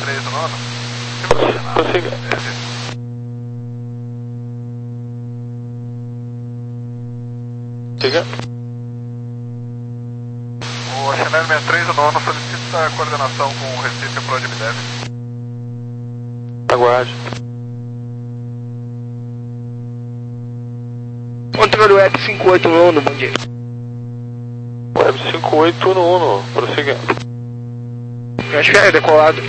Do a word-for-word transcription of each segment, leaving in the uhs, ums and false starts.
três do nono. Prossiga. Siga. O Chanel sessenta e três do nono solicita coordenação com o Recife Pro de Midev. Aguarde. Controle Web cinquenta e oito no Uno, bom dia. Web cinquenta e oito no Uno, prossiga. Acho que é decolado.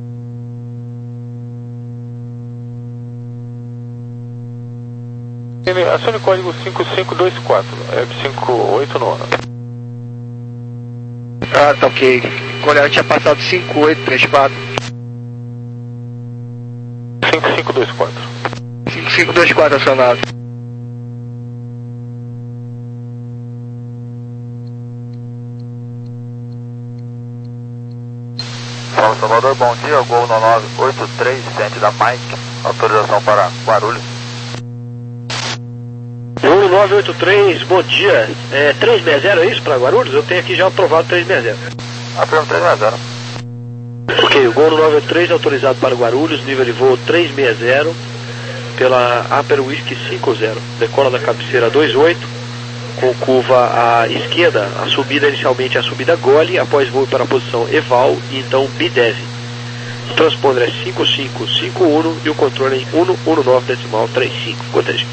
Ele acione o código cinco cinco dois quatro, Web cinquenta e oito no Uno. Ah, tá ok. Quando ela tinha passado cinco oito três quatro. cinco cinco dois quatro. cinco cinco dois quatro acionado. Fala Salvador, bom dia, Gol nove oito três, centro da Mike, autorização para Guarulhos. Gol nove oito três, bom dia, é trezentos e sessenta é isso para Guarulhos? Eu tenho aqui já aprovado trezentos e sessenta. Afirmo trezentos e sessenta. Ok, o Gol nove oito três autorizado para Guarulhos, nível de voo trezentos e sessenta, pela Aper Whisky cinquenta, decola da cabeceira vinte e oito, com curva à esquerda, a subida inicialmente é a subida Gole, após voo para a posição Eval e então Bidev. O transponder é cinco cinco cinco um e o controle é em cento e dezenove decimal trinta e cinco. Cortejo.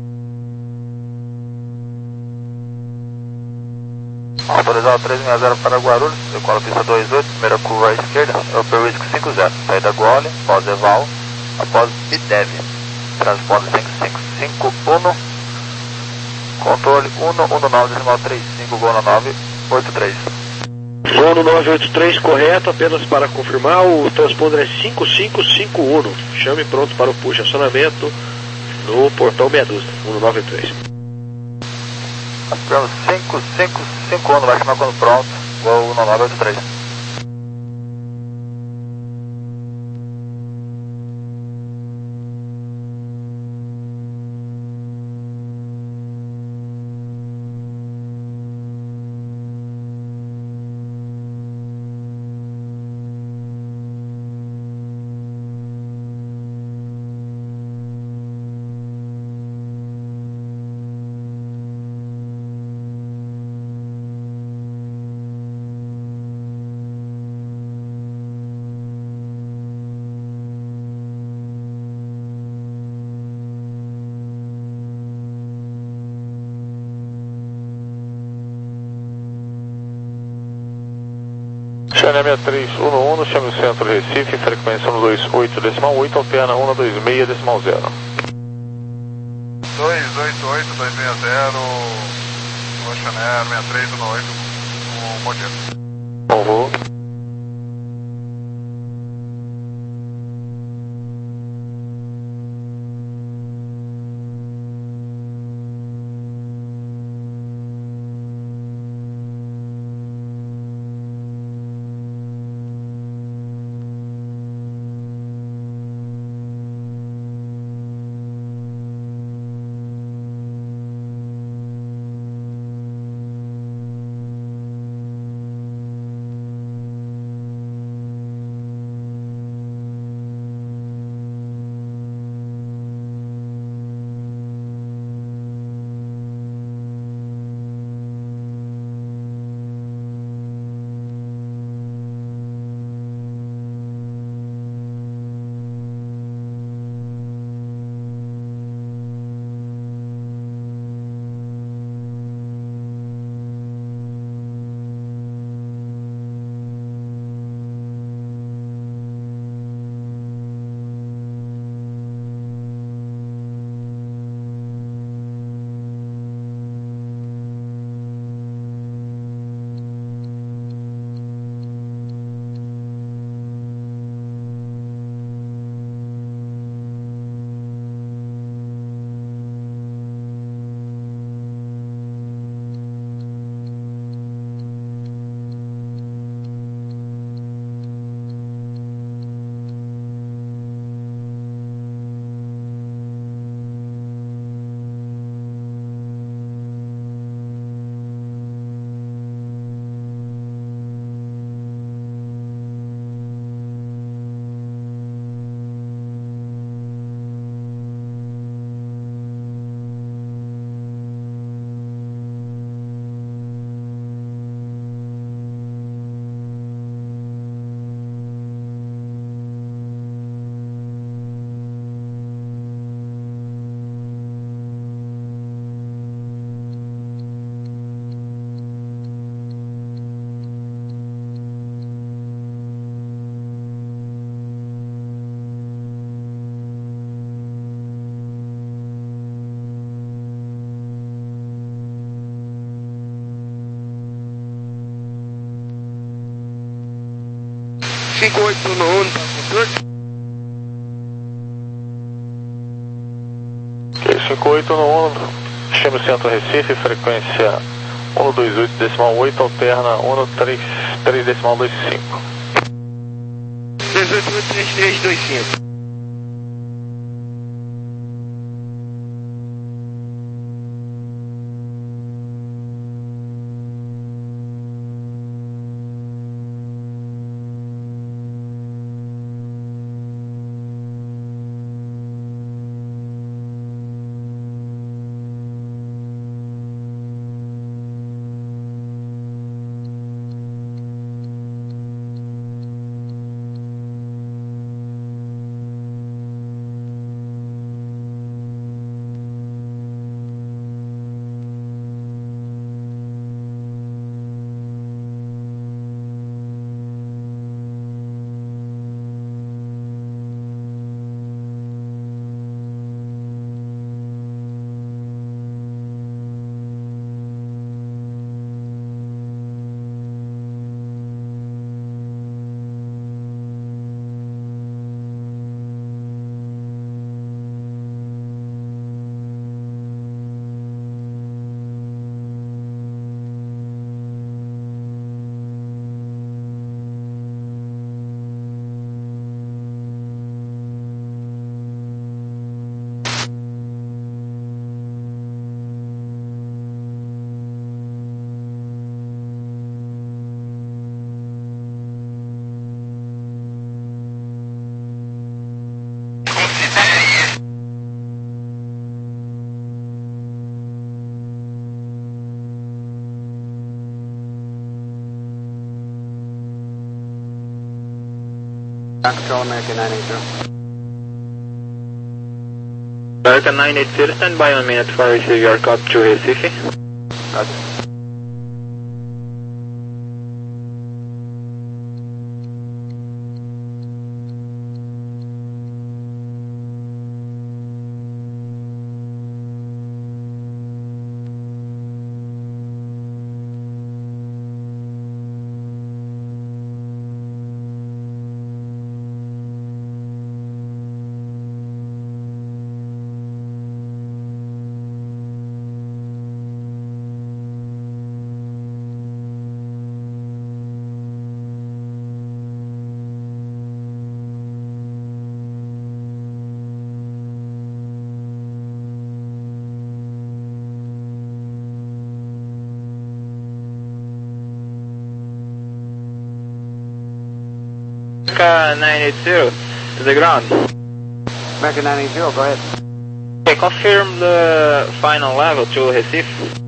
Autorizado trezentos e sessenta para Guarulhos, decola pista vinte e oito, primeira curva à esquerda, Aper Whisky cinquenta, saída Gole, após Eval, após Bidev. Transponder cinco cinco cinco um. Controle cento e dezenove decimal trinta e cinco, Gol nove oito três. Gol nove oito três correto, apenas para confirmar, o transponder é cinco cinco cinco um. Chame pronto para o push acionamento no portão meia dúzia, cento e noventa e três. Afirmo cinco cinco cinco um, vai chamar quando pronto, Gol nove oito três. Chanel sessenta e três um no Uno, chame o centro Recife, frequência cento e vinte e oito decimal oito, alterna cento e vinte e seis decimal zero. dois oito oito dois seis zero, o Chanel sessenta e três um no oito, um bom dia. Bom voo. cinco oito um um para controle. Ok, cinco oito um um, chame o centro Recife, frequência um dois oito decimal oito, alterna um três três decimal dois cinco. dois oito oito três três dois cinco. Control American nine eight zero. American nine eight zero, stand by one minute for receive your code to Recife. Roger. nine eight zero to the ground. American nine eight zero, go ahead. Okay, confirm the final level to Recife.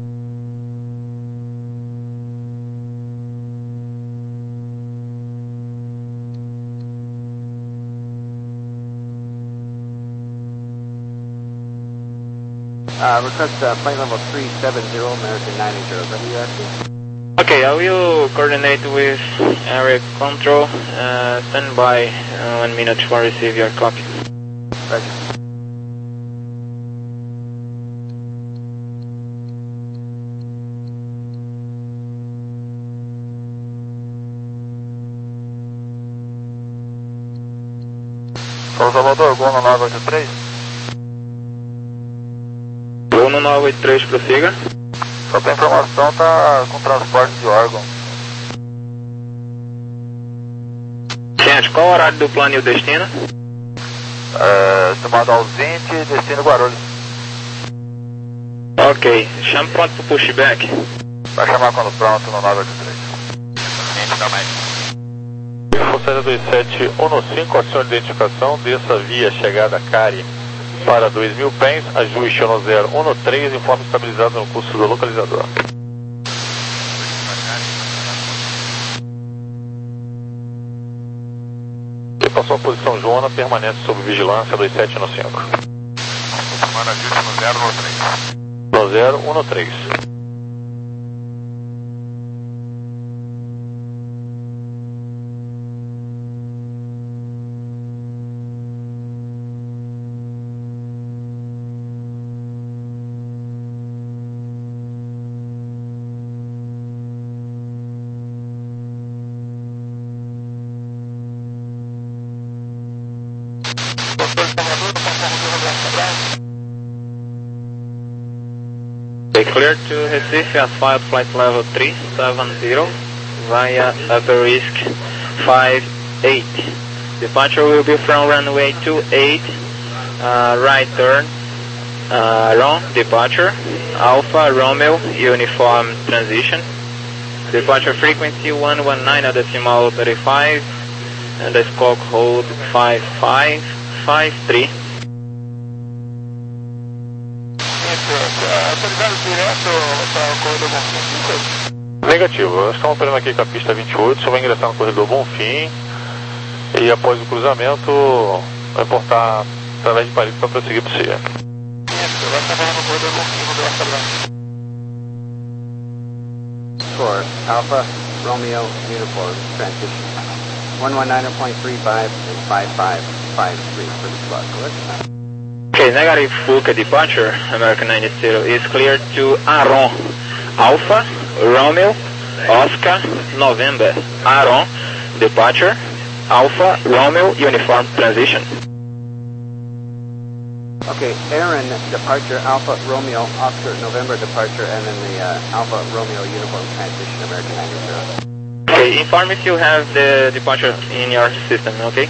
Uh, request uh, flight level three seven zero, American nine eight zero. Is that what you're asking? Okay, I will coordinate with area control. Uh, stand by uh, one minute for receive your copy. Roger. São Salvador, Gol no nove oito três. Gol no nove oito três, prossiga. Só pra informação, tá com transporte de órgão. Gente, qual o horário do plano e o destino? É, estimado ausente, destino Guarulhos. Ok, chame pronto pro pushback. Vai chamar quando pronto no nove oito três. Força dois sete um cinco, acione de identificação, desça via chegada Cari para dois mil pés, ajuste no zero um três, informe estabilizado no curso do localizador. E passou a posição Joana, permanece sob vigilância dois sete um cinco. Semana ajuste no zero um três. No zero um três. Okay, clear to Recife, asphalt flight level three seven zero via upper risk five eight. Departure will be from runway two eight, uh, right turn, uh, wrong, departure, Alpha Romeo, uniform transition. Departure frequency one one nine at decimal thirty-five, and the squawk hold five five five three. Negativo, estamos operando aqui com a pista vinte e oito, só vai ingressar no corredor Bonfim e após o cruzamento vai portar através de Paris para prosseguir para o C I A. For Alpha Romeo Uniform transition. one one nine point three five and five five five three for the slot, correct? Okay, negative Fuca departure, American ninety is cleared to Aron, Alpha, Romeo, Oscar, November, Aron, departure, Alpha, Romeo, uniform transition. Okay, Aaron, departure, Alpha, Romeo, Oscar, November, departure, and then the uh, Alpha, Romeo, uniform transition, American ninety. Okay, inform if you have the departure in your system, okay?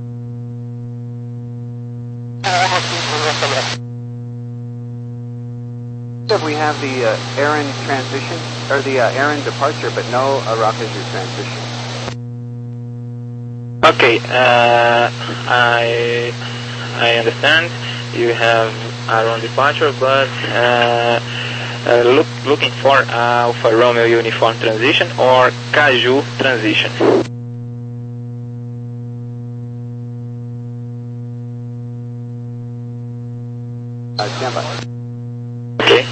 We have the uh, Aaron transition, or the uh, Aaron departure, but no Arakazu transition. Okay, uh, I I understand. You have Aaron departure, but uh, uh, look, looking for Alpha Romeo uniform transition or Caju transition. Uh, stand by. Okay.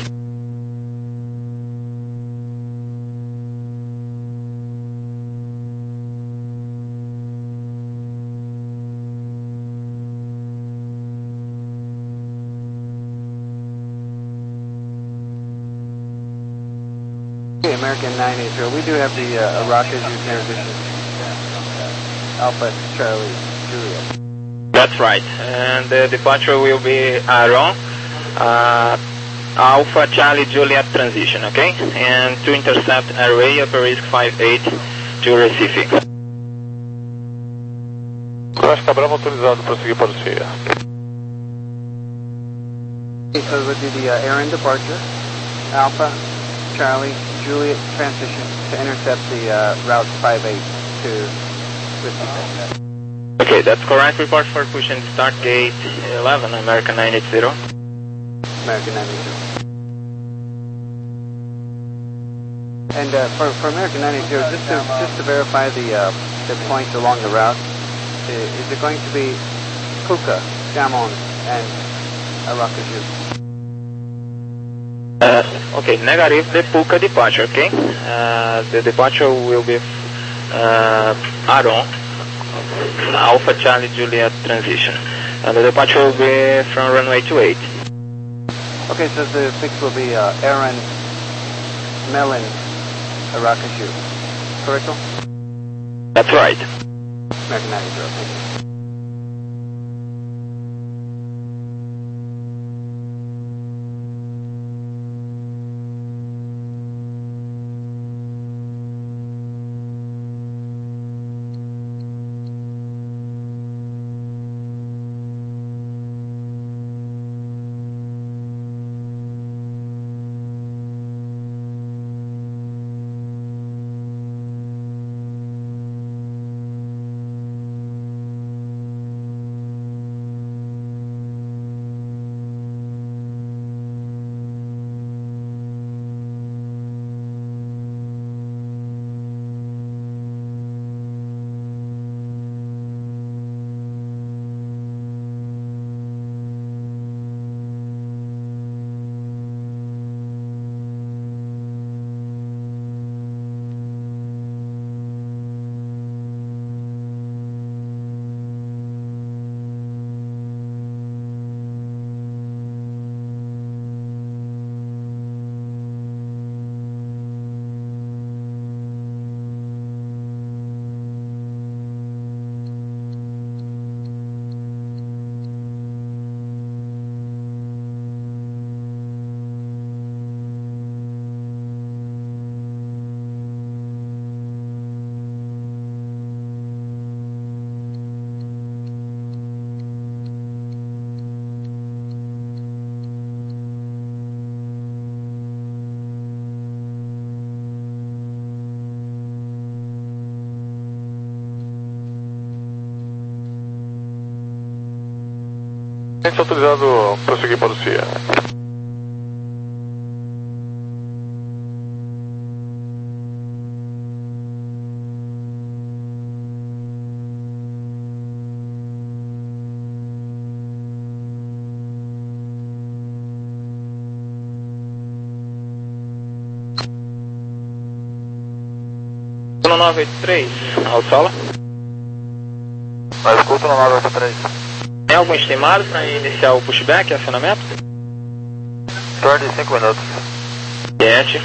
Okay, American nine eighty, we do have the uh, Arakazu transition. Alpha, Charlie, Juliet. That's right, and the departure will be Aaron, uh, Alpha Charlie Juliet transition, okay? And to intercept array upper risk five eight to Recife. Cross Bravo autorizado para seguir para o C I A. Okay, so we'll do the uh, Aaron departure, Alpha, Charlie, Juliet transition to intercept the uh, route five eight to Recife. Okay, that's correct. Report for pushing start gate eleven, American nine eighty. American nine eighty. And uh, for, for American nine eighty, just to just to verify the uh, the points along the route, is, is it going to be Kuka, Jamon, and Arakazu? Uh, okay, negative the Puka departure, okay? Uh, the departure will be uh, Aaron, Alpha Charlie Juliet transition. And the departure will be from runway two eight. Okay, so the fix will be uh, Aaron, Melon, Arakazu. Correct? That's right. American nine eighty, thank you. Gente autorizado prosseguir para o C I A. No nove oito três, ao solo. Mas escuta no nove oito três. Tem algum estimado para iniciar o pushback, acionamento? Em torno de cinco minutos. Cliente.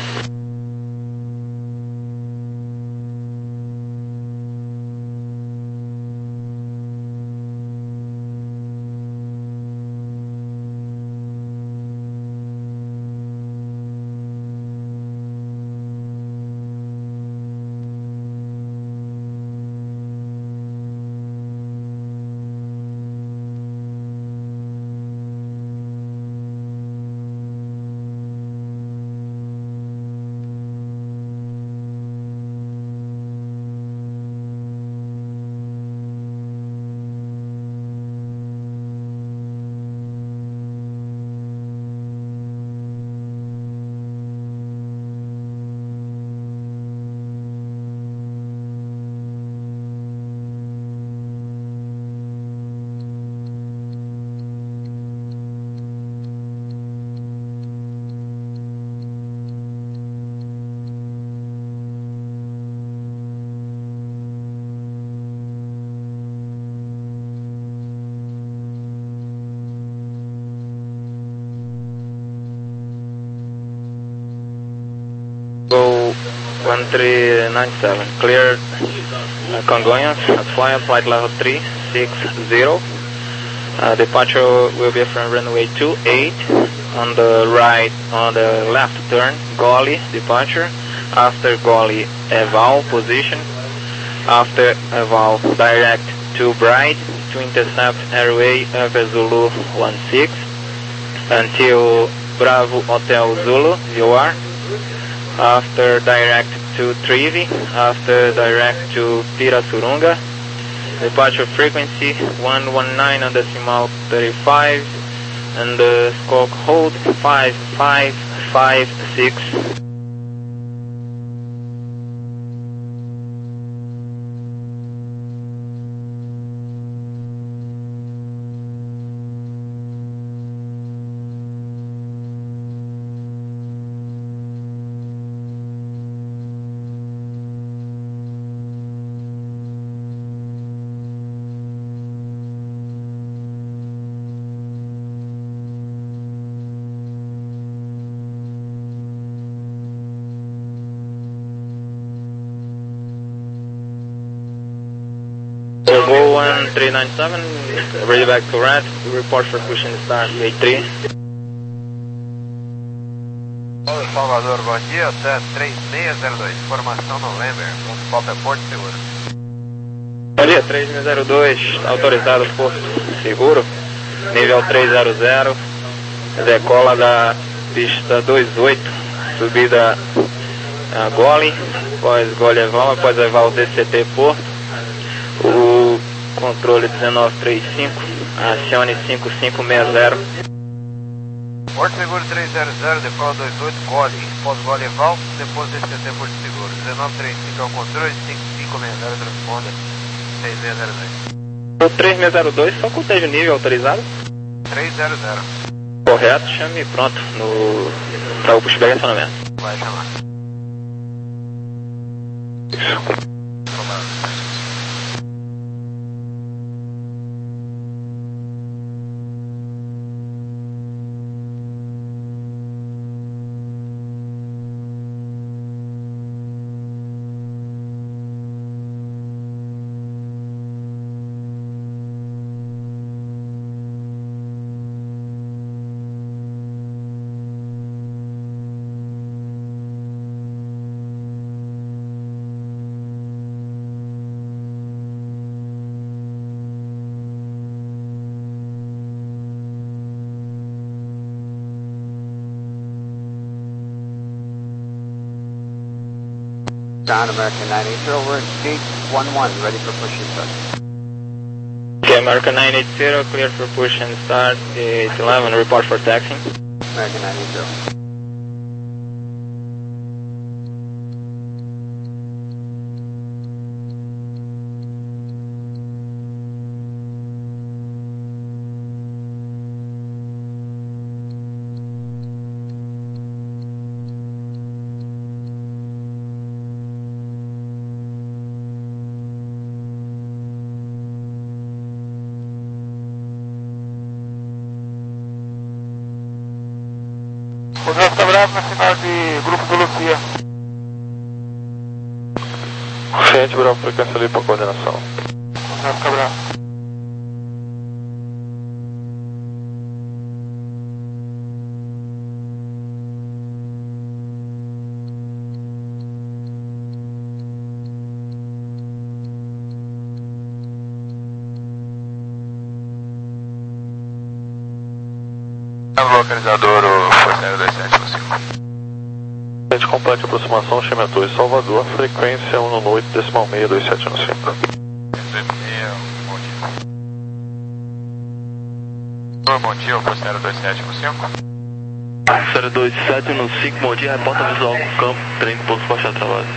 Go one three nine seven, cleared uh, Congonhas, at flight, flight level three six zero. Uh, departure will be from runway two eight, on the right, on the left turn, Goli departure, after Goli eval position, after eval direct to Bride to intercept airway Alpha Zulu one six, until Bravo Hotel Zulu, you are. After direct to Trivi, after direct to Pirassununga, departure frequency one one nine on decimal thirty-five, and the squawk hold five five five six. Go one three nine seven, ready back to red, report for pushing the start, eight three. Oi, Salvador, bom dia, T três seis zero dois, formação November, ponto Pop é Porto Seguro. Bom dia, três seis zero dois, autorizado Porto Seguro, nível três zero zero, decola da pista dois oito, subida a Goli, após Goli eval, após eval D C T Porto, o controle dezenove trinta e cinco, acione cinco cinco seis zero. Porto Seguro três zero zero, decola dois oito, Goli, pós-Goli eval, depois D C T Porto Seguro, dezenove trinta e cinco é o controle, cinco cinco seis zero transponda, seis seis zero dois. O três seis zero dois, só conteja o nível autorizado? três zero zero. Correto, chame pronto no para o pushback e acionamento. Vai chamar. Isso. Down American nine eight zero, we're at gate one one, ready for push and start. Okay, American nine eight zero, clear for push and start. eight eleven, report for taxing. American nine eight zero. Rodolfo tá bravo na final de grupo do Lucia. Frente, bravo, frequência ali para coordenação. Rodolfo tá bravo. Localizador, o Força dois sete um cinco. Frente completa de aproximação, Chementor e Salvador, frequência um no oito, decimal seis, dois sete um cinco. Bom dia, Força dois sete um cinco. Série dois sete um cinco, bom dia, reporta visual com campo, trem do posto Baixar Trabalho.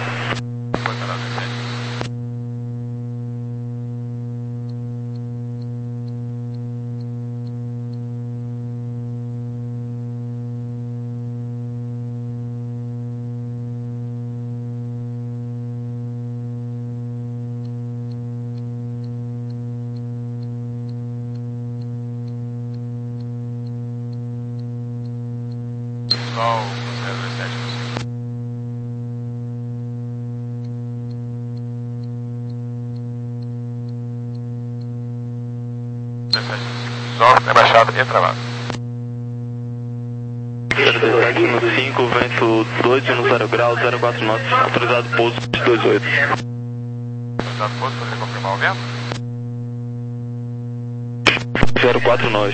Visual, Força dois sete um cinco. dois sete um cinco, visual, rebaixado e travado. Série dois sete um cinco, vento dois no zero graus, zero quatro knots, autorizado pouso de dois oito. Autorizado pouso, poderia confirmar o vento? zero quatro nós.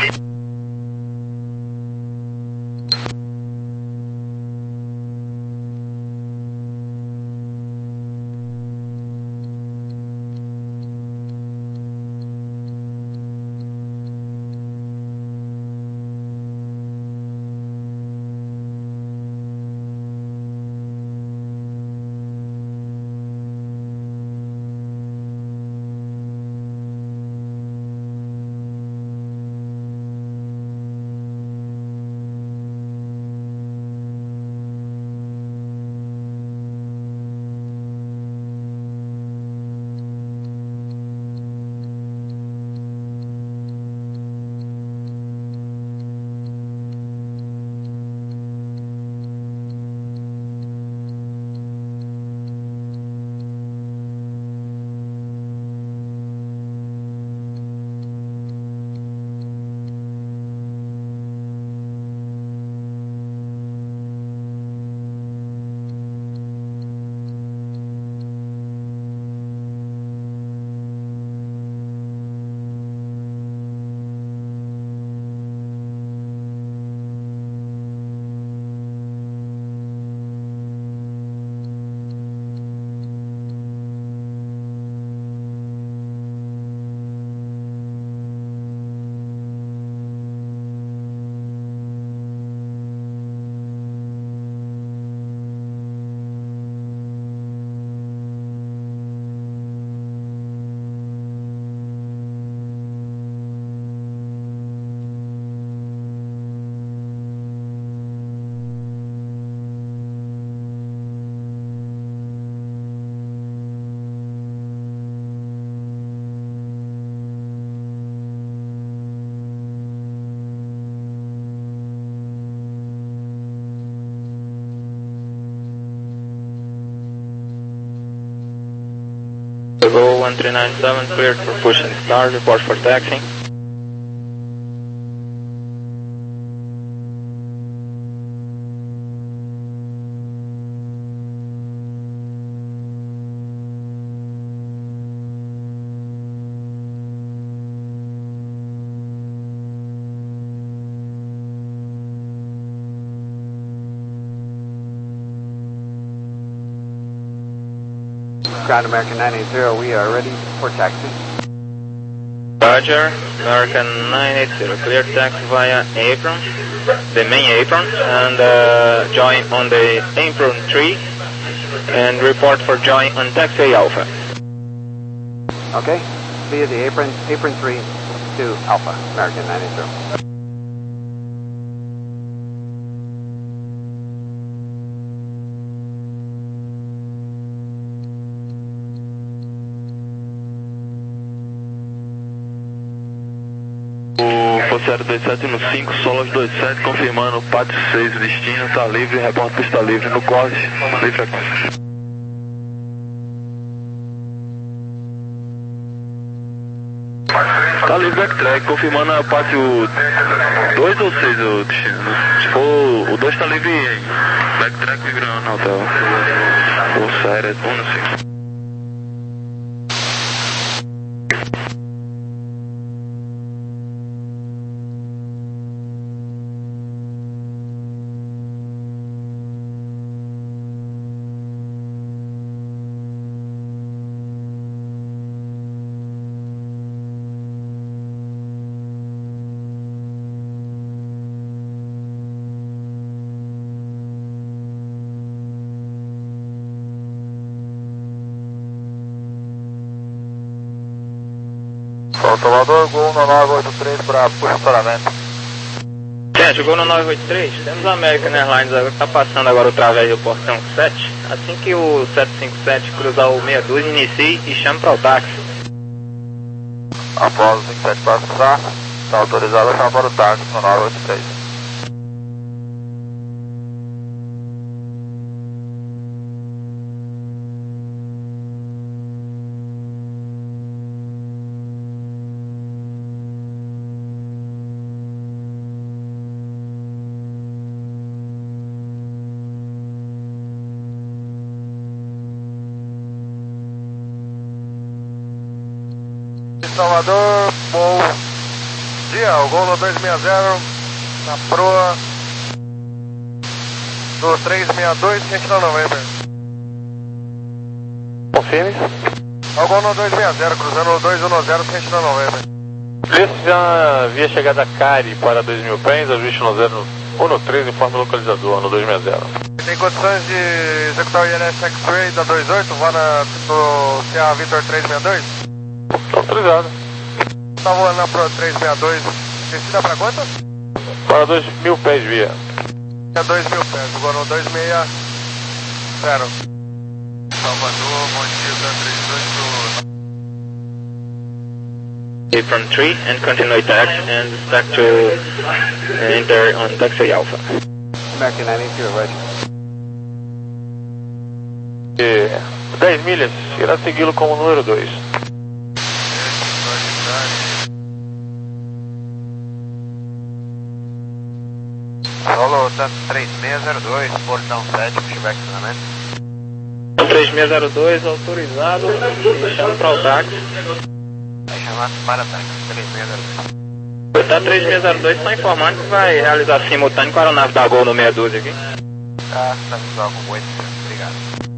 Go one three nine seven, cleared for push and start, report for taxing. Ground American nine eight zero, we are ready for taxi. Roger, American nine eight zero, clear taxi via apron, the main apron, and uh, join on the apron three, and report for join on taxi Alpha. Okay, via the apron, apron three to Alpha, American nine eight zero. zero dois sete no cinco, Solos dois sete, confirmando pátio seis, destino, tá livre, reporte pista livre no corte, livre aqui. Tá livre backtrack, confirmando a pátio dois ou seis o destino. Se for o dois tá livre em backtrack migrando no hotel. O sério, um no cinco. Salvador, Gol no nove oito três para posicionamento. Gente, Gol no nove oito três, temos a American Airlines agora, está passando agora através do portão sete. Assim que o sete cinco sete cruzar o sessenta e dois, inicie e chame para o táxi. Após o vinte e sete passar, está autorizado a chamar para o táxi no nove oito três. Salvador, bom dia, o Gol no dois seis zero, na proa do três seis dois, Sentinel November. Confirme. O Gol no dois seis zero, cruzando o dois um zero, Sentinel November. Lista via chegada Cari para dois mil pés, ajuste no zero um três, informe localizador no dois seis zero. Tem condições de executar o I L S X-Ray da dois oito, vá na, no C A Victor três seis dois? Autorizado. Tá voando na Pro três seis dois, descida pra quanto? Para dois mil pés via. É dois mil pés, agora no dois seis zero. Salvador, bom dia, da três oito. Apron three and continue taxi and stack to uh, enter on taxi Alpha. American nine eight zero, ready. E dez milhas, irá segui-lo como número dois. Solo três seis zero dois, portão sete, pushback treinamento. três seis zero dois, autorizado e chama para o táxi. Vai chamar para táxi, três seis zero dois. Tá três seis zero dois, está informando que vai realizar simultâneo com a aeronave da Gol no sessenta e dois aqui. Tá, tá visual com oito, obrigado.